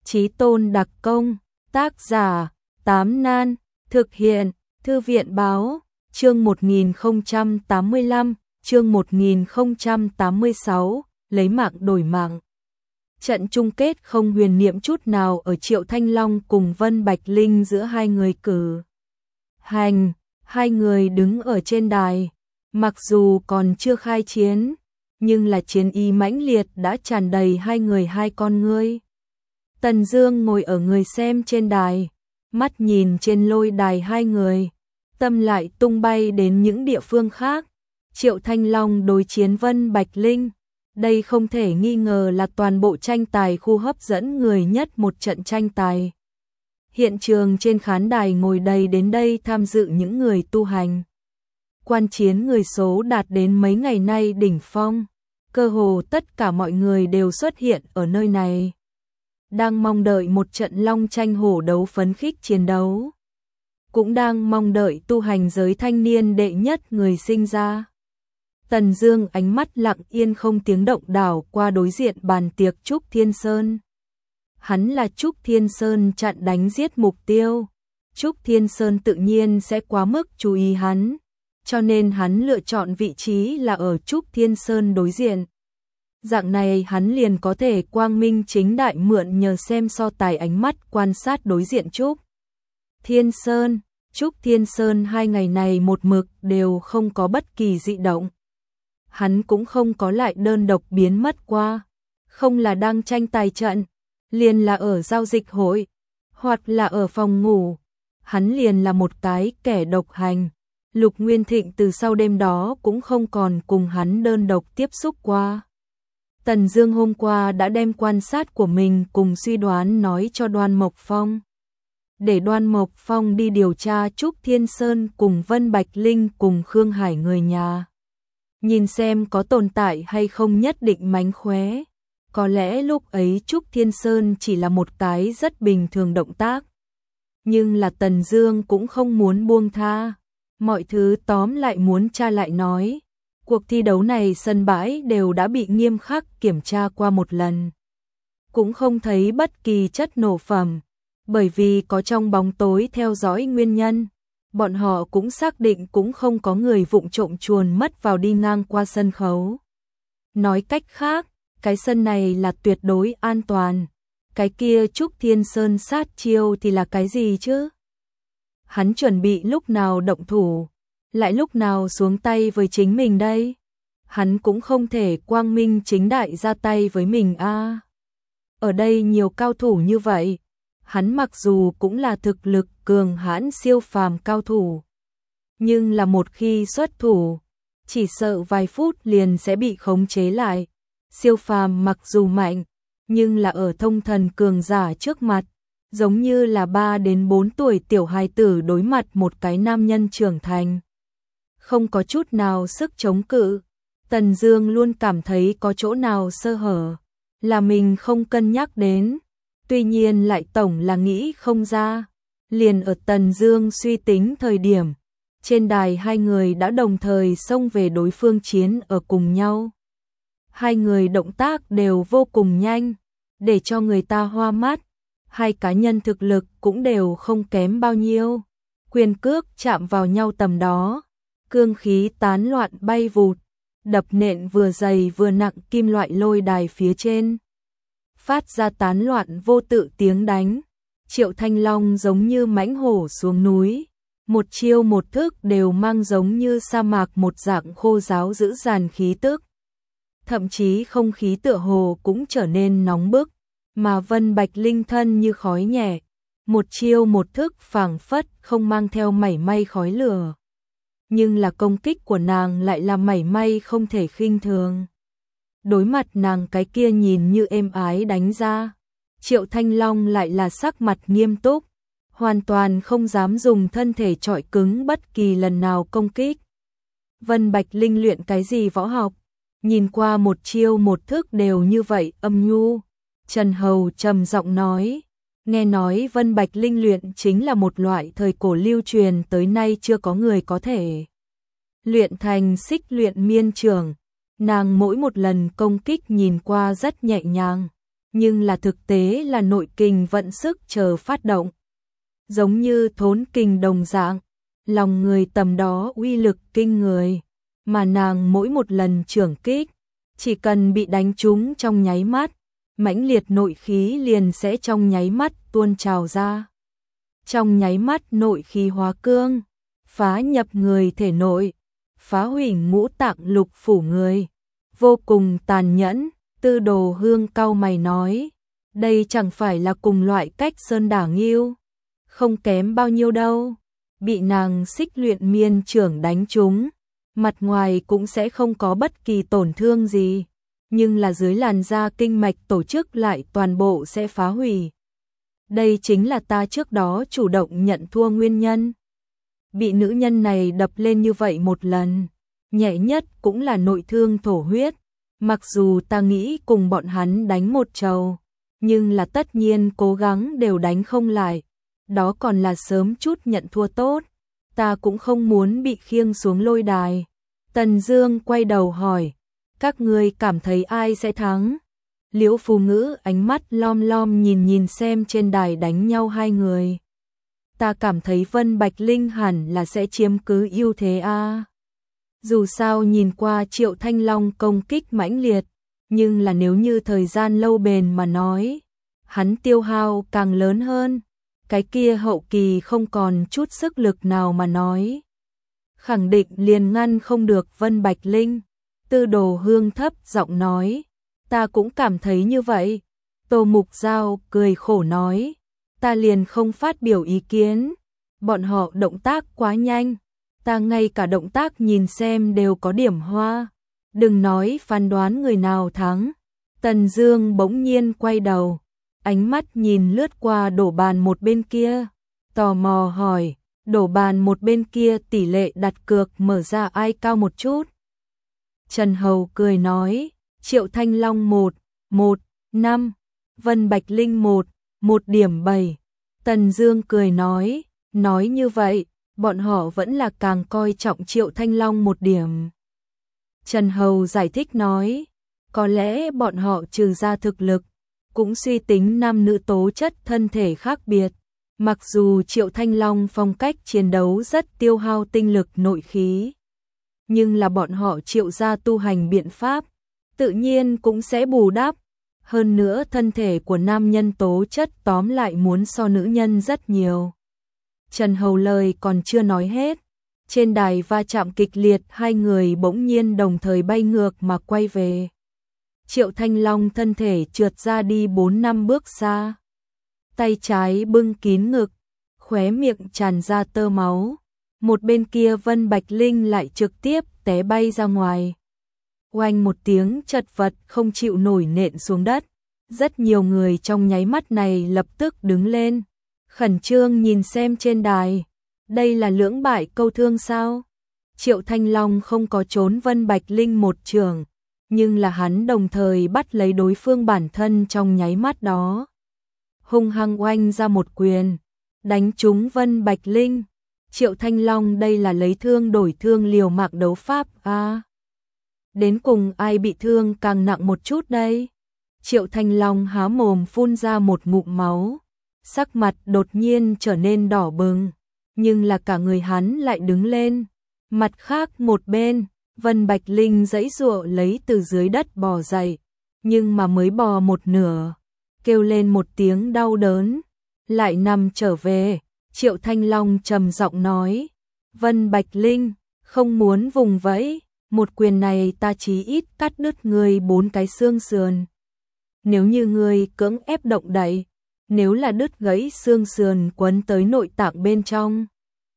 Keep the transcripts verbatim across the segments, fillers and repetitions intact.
Chí tôn đặc công, tác giả, Tám Nan, thực hiện, Thư viện báo, chương một nghìn không trăm tám mươi lăm, chương một nghìn không trăm tám mươi sáu, lấy mạng đổi mạng. Trận chung kết không huyền niệm chút nào ở Triệu Thanh Long cùng Vân Bạch Linh giữa hai người cử hành, hai người đứng ở trên đài, mặc dù còn chưa khai chiến, nhưng là chiến ý mãnh liệt đã tràn đầy hai người hai con ngươi. Tần Dương ngồi ở người xem trên đài, mắt nhìn trên lôi đài hai người, tâm lại tung bay đến những địa phương khác. Triệu Thanh Long đối chiến Vân Bạch Linh, đây không thể nghi ngờ là toàn bộ tranh tài khu hấp dẫn người nhất một trận tranh tài. Hiện trường trên khán đài ngồi đầy đến đây tham dự những người tu hành. Quan chiến người số đạt đến mấy ngày nay đỉnh phong, cơ hồ tất cả mọi người đều xuất hiện ở nơi này, đang mong đợi một trận long tranh hổ đấu phấn khích chiến đấu, cũng đang mong đợi tu hành giới thanh niên đệ nhất người sinh ra. Tần Dương ánh mắt lặng yên không tiếng động đảo qua đối diện bàn tiệc Trúc Thiên Sơn. Hắn là Trúc Thiên Sơn chặn đánh giết mục tiêu, Trúc Thiên Sơn tự nhiên sẽ quá mức chú ý hắn, cho nên hắn lựa chọn vị trí là ở Trúc Thiên Sơn đối diện. Dạng này hắn liền có thể quang minh chính đại mượn nhờ xem so tài ánh mắt quan sát đối diện Trúc Thiên Sơn. Trúc Thiên Sơn hai ngày này một mực đều không có bất kỳ dị động. Hắn cũng không có lại đơn độc biến mất qua, không là đang tranh tài trận, liền là ở giao dịch hội, hoặc là ở phòng ngủ, hắn liền là một cái kẻ độc hành. Lục Nguyên Thịnh từ sau đêm đó cũng không còn cùng hắn đơn độc tiếp xúc qua. Tần Dương hôm qua đã đem quan sát của mình cùng suy đoán nói cho Đoan Mộc Phong, để Đoan Mộc Phong đi điều tra Trúc Thiên Sơn cùng Vân Bạch Linh cùng Khương Hải người nhà, nhìn xem có tồn tại hay không nhất định mánh khóe. Có lẽ lúc ấy Trúc Thiên Sơn chỉ là một cái rất bình thường động tác, nhưng là Tần Dương cũng không muốn buông tha. Mọi thứ tóm lại muốn tra lại nói, cuộc thi đấu này sân bãi đều đã bị nghiêm khắc kiểm tra qua một lần, cũng không thấy bất kỳ chất nổ phẩm, bởi vì có trong bóng tối theo dõi nguyên nhân, bọn họ cũng xác định cũng không có người vụng trộm chuồn mất vào đi ngang qua sân khấu. Nói cách khác, cái sân này là tuyệt đối an toàn. Cái kia Trúc Thiên Sơn sát chiêu thì là cái gì chứ? Hắn chuẩn bị lúc nào động thủ, lại lúc nào xuống tay với chính mình đây? Hắn cũng không thể quang minh chính đại ra tay với mình a. À, ở đây nhiều cao thủ như vậy, hắn mặc dù cũng là thực lực cường hãn siêu phàm cao thủ, nhưng là một khi xuất thủ, chỉ sợ vài phút liền sẽ bị khống chế lại. Siêu phàm mặc dù mạnh, nhưng là ở thông thần cường giả trước mặt, giống như là ba đến bốn tuổi tiểu hài tử đối mặt một cái nam nhân trưởng thành, không có chút nào sức chống cự. Tần Dương luôn cảm thấy có chỗ nào sơ hở, là mình không cân nhắc đến, tuy nhiên lại tổng là nghĩ không ra. Liền ở Tần Dương suy tính thời điểm, trên đài hai người đã đồng thời xông về đối phương chiến ở cùng nhau. Hai người động tác đều vô cùng nhanh, để cho người ta hoa mắt. Hai cá nhân thực lực cũng đều không kém bao nhiêu, quyền cước chạm vào nhau tầm đó, cương khí tán loạn bay vụt, đập nện vừa dày vừa nặng kim loại lôi đài phía trên, phát ra tán loạn vô tự tiếng đánh. Triệu Thanh Long giống như mãnh hổ xuống núi, một chiêu một thức đều mang giống như sa mạc một dạng khô ráo dữ dằn khí tức, thậm chí không khí tựa hồ cũng trở nên nóng bức. Mà Vân Bạch Linh thân như khói nhẹ, một chiêu một thức phảng phất không mang theo mảy may khói lửa, nhưng là công kích của nàng lại là mảy may không thể khinh thường. Đối mặt nàng cái kia nhìn như êm ái đánh ra, Triệu Thanh Long lại là sắc mặt nghiêm túc, hoàn toàn không dám dùng thân thể trọi cứng bất kỳ lần nào công kích. Vân Bạch Linh luyện cái gì võ học, nhìn qua một chiêu một thức đều như vậy âm nhu. Trần Hầu trầm giọng nói, nghe nói Vân Bạch Linh luyện chính là một loại thời cổ lưu truyền tới nay chưa có người có thể luyện thành xích luyện miên trường. Nàng mỗi một lần công kích nhìn qua rất nhẹ nhàng, nhưng là thực tế là nội kình vận sức chờ phát động. Giống như thốn kình đồng dạng, lòng người tầm đó uy lực kinh người, mà nàng mỗi một lần chưởng kích, chỉ cần bị đánh trúng trong nháy mắt, mãnh liệt nội khí liền sẽ trong nháy mắt tuôn trào ra. Trong nháy mắt nội khí hóa cương, phá nhập người thể nội, phá hủy ngũ tạng lục phủ người, vô cùng tàn nhẫn. Tư Đồ Hương cau mày nói, đây chẳng phải là cùng loại cách sơn đả nghiêu, không kém bao nhiêu đâu. Bị nàng xích luyện miên trưởng đánh trúng, mặt ngoài cũng sẽ không có bất kỳ tổn thương gì, nhưng là dưới làn da kinh mạch tổ chức lại toàn bộ sẽ phá hủy. Đây chính là ta trước đó chủ động nhận thua nguyên nhân. Bị nữ nhân này đập lên như vậy một lần, nhẹ nhất cũng là nội thương thổ huyết. Mặc dù ta nghĩ cùng bọn hắn đánh một trầu, nhưng là tất nhiên cố gắng đều đánh không lại. Đó còn là sớm chút nhận thua tốt, ta cũng không muốn bị khiêng xuống lôi đài. Tần Dương quay đầu hỏi, các ngươi cảm thấy ai sẽ thắng? Liễu Phù Ngữ ánh mắt lom lom nhìn nhìn xem trên đài đánh nhau hai người. Ta cảm thấy Vân Bạch Linh hẳn là sẽ chiếm cứ ưu thế a. Dù sao nhìn qua Triệu Thanh Long công kích mãnh liệt, nhưng là nếu như thời gian lâu bền mà nói, hắn tiêu hao càng lớn hơn, cái kia hậu kỳ không còn chút sức lực nào mà nói, khẳng định liền ngăn không được Vân Bạch Linh. Tư Đồ Hương thấp giọng nói, ta cũng cảm thấy như vậy. Tô Mục Giao cười khổ nói, ta liền không phát biểu ý kiến, bọn họ động tác quá nhanh, ta ngay cả động tác nhìn xem đều có điểm hoa, đừng nói phán đoán người nào thắng. Tần Dương bỗng nhiên quay đầu, ánh mắt nhìn lướt qua đổ bàn một bên kia, tò mò hỏi, đổ bàn một bên kia tỷ lệ đặt cược mở ra ai cao một chút? Trần Hầu cười nói, Triệu Thanh Long một, một, năm, Vân Bạch Linh một, một điểm bảy. Tần Dương cười nói, nói như vậy, bọn họ vẫn là càng coi trọng Triệu Thanh Long một điểm. Trần Hầu giải thích nói, có lẽ bọn họ trừ ra thực lực, cũng suy tính nam nữ tố chất thân thể khác biệt. Mặc dù Triệu Thanh Long phong cách chiến đấu rất tiêu hao tinh lực nội khí, nhưng là bọn họ Triệu gia tu hành biện pháp, tự nhiên cũng sẽ bù đắp. Hơn nữa thân thể của nam nhân tố chất tóm lại muốn so nữ nhân rất nhiều. Trần Hầu lời còn chưa nói hết, trên đài va chạm kịch liệt, hai người bỗng nhiên đồng thời bay ngược mà quay về. Triệu Thanh Long thân thể trượt ra đi bốn năm bước xa, tay trái bưng kín ngực, khóe miệng tràn ra tơ máu. Một bên kia Vân Bạch Linh lại trực tiếp té bay ra ngoài. Oanh một tiếng chật vật không chịu nổi nện xuống đất. Rất nhiều người trong nháy mắt này lập tức đứng lên, khẩn trương nhìn xem trên đài. Đây là lưỡng bại câu thương sao? Triệu Thanh Long không có trốn Vân Bạch Linh một trường, nhưng là hắn đồng thời bắt lấy đối phương bản thân trong nháy mắt đó. Hung hăng oanh ra một quyền, đánh trúng Vân Bạch Linh. Triệu Thanh Long đây là lấy thương đổi thương liều mạng đấu pháp à? Đến cùng ai bị thương càng nặng một chút đây? Triệu Thanh Long há mồm phun ra một ngụm máu, sắc mặt đột nhiên trở nên đỏ bừng, nhưng là cả người hắn lại đứng lên. Mặt khác một bên, Vân Bạch Linh giãy giụa lấy từ dưới đất bò dậy, nhưng mà mới bò một nửa, kêu lên một tiếng đau đớn, lại nằm trở về. Triệu Thanh Long trầm giọng nói, Vân Bạch Linh, không muốn vùng vẫy, một quyền này ta chí ít cắt đứt người bốn cái xương sườn. Nếu như người cưỡng ép động đậy, nếu là đứt gãy xương sườn quấn tới nội tạng bên trong,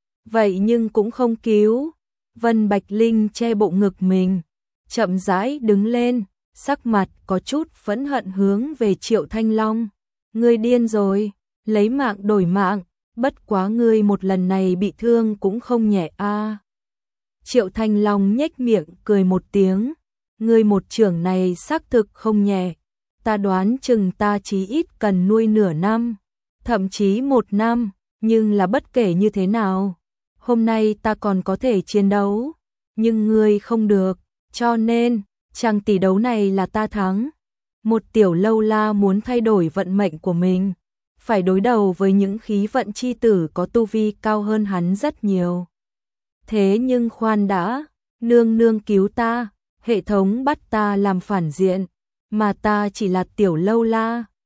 vậy nhưng cũng không cứu. Vân Bạch Linh che bộ ngực mình, chậm rãi đứng lên, sắc mặt có chút phẫn hận hướng về Triệu Thanh Long. Ngươi điên rồi, lấy mạng đổi mạng, bất quá ngươi một lần này bị thương cũng không nhẹ a. À. Triệu Thanh Long nhếch miệng cười một tiếng, ngươi một trưởng này xác thực không nhẹ, ta đoán chừng ta chí ít cần nuôi nửa năm, thậm chí một năm, nhưng là bất kể như thế nào, hôm nay ta còn có thể chiến đấu, nhưng ngươi không được, cho nên, chàng tỷ đấu này là ta thắng. Một tiểu lâu la muốn thay đổi vận mệnh của mình, phải đối đầu với những khí vận chi tử có tu vi cao hơn hắn rất nhiều. Thế nhưng khoan đã, nương nương cứu ta, hệ thống bắt ta làm phản diện, mà ta chỉ là tiểu lâu la,